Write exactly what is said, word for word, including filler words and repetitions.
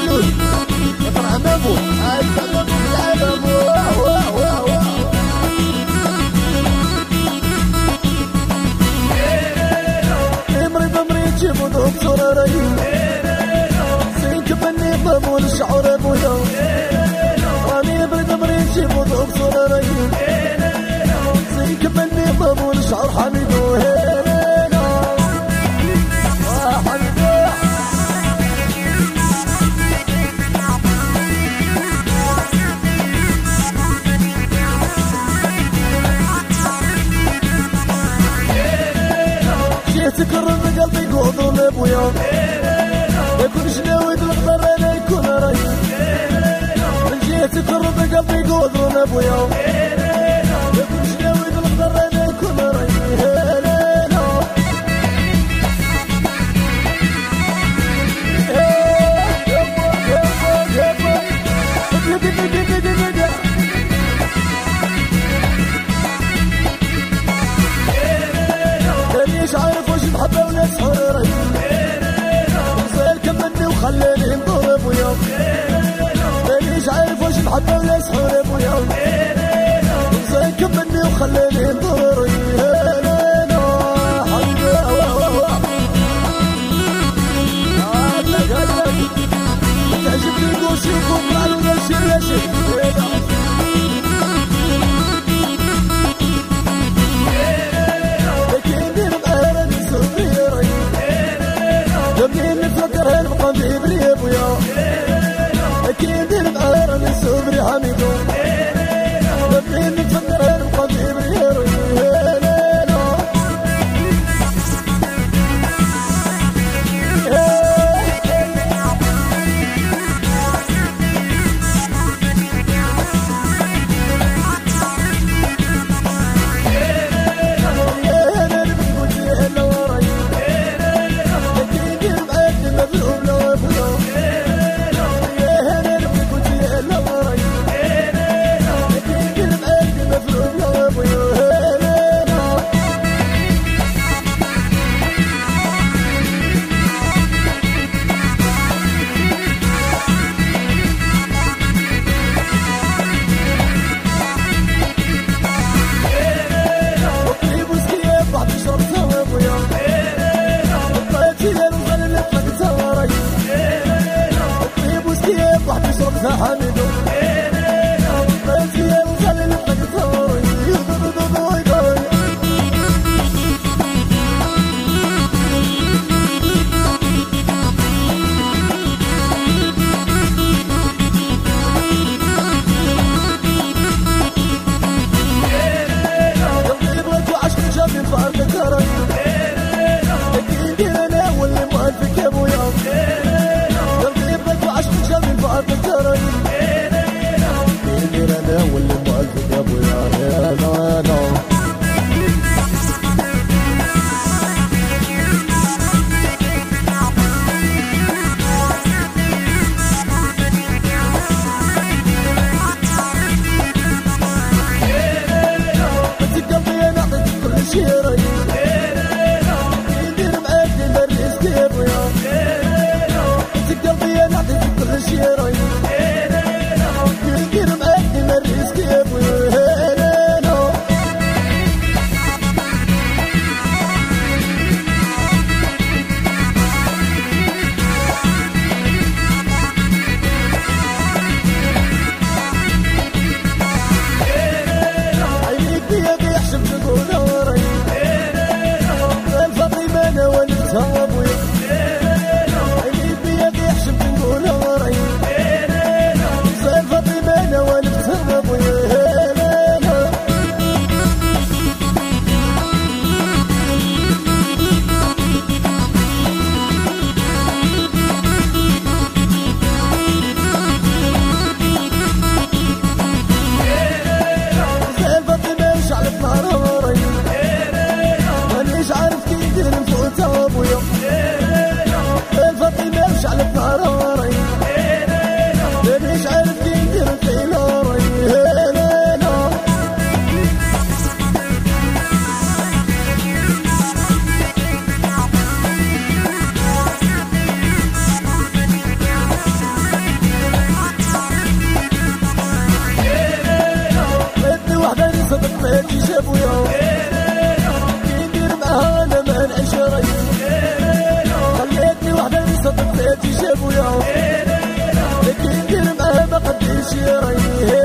الجود يفرح مامو الفلم العالم واه واه واه واه مريض مريض جيبو دكتور رهيب سينك مني ضمون الشعور ابويا راني مريض مريض جيبو دكتور رهيب سينك مني ضمون الشعور حميد وهيرينا حميد تكرر قلبي قوضو لابويا يكون شناويد القدر انا يكون رايد من جهة تكرر قلبي قوضو لابويا يكون شناويد القدر انا يكون رايد مانيش عارف واش نحب ولا سحور نزال كملني وخلاني نضرب ويا مانيش عارف واش نحب ولا سحور ابويا نزال كملني وخلاني نضرب تعجبني الكوشي وكم على الغشي لاشي نفكر نبقى بيبري يا ابويا اكيد نبقى راني صبري حميدو نبقى نفكر نبقى بيبري يا ابويا حميدو بيتي وخلي الدكتور يضرب ويقول قلبي بغيت وعشت جابي فارك كرم اكيد انا واللي مالفك يا ابويا قلبي بغيت وعشت جابي فارك كرم تجيب ويا لكن دير معاه ما قديش يرايه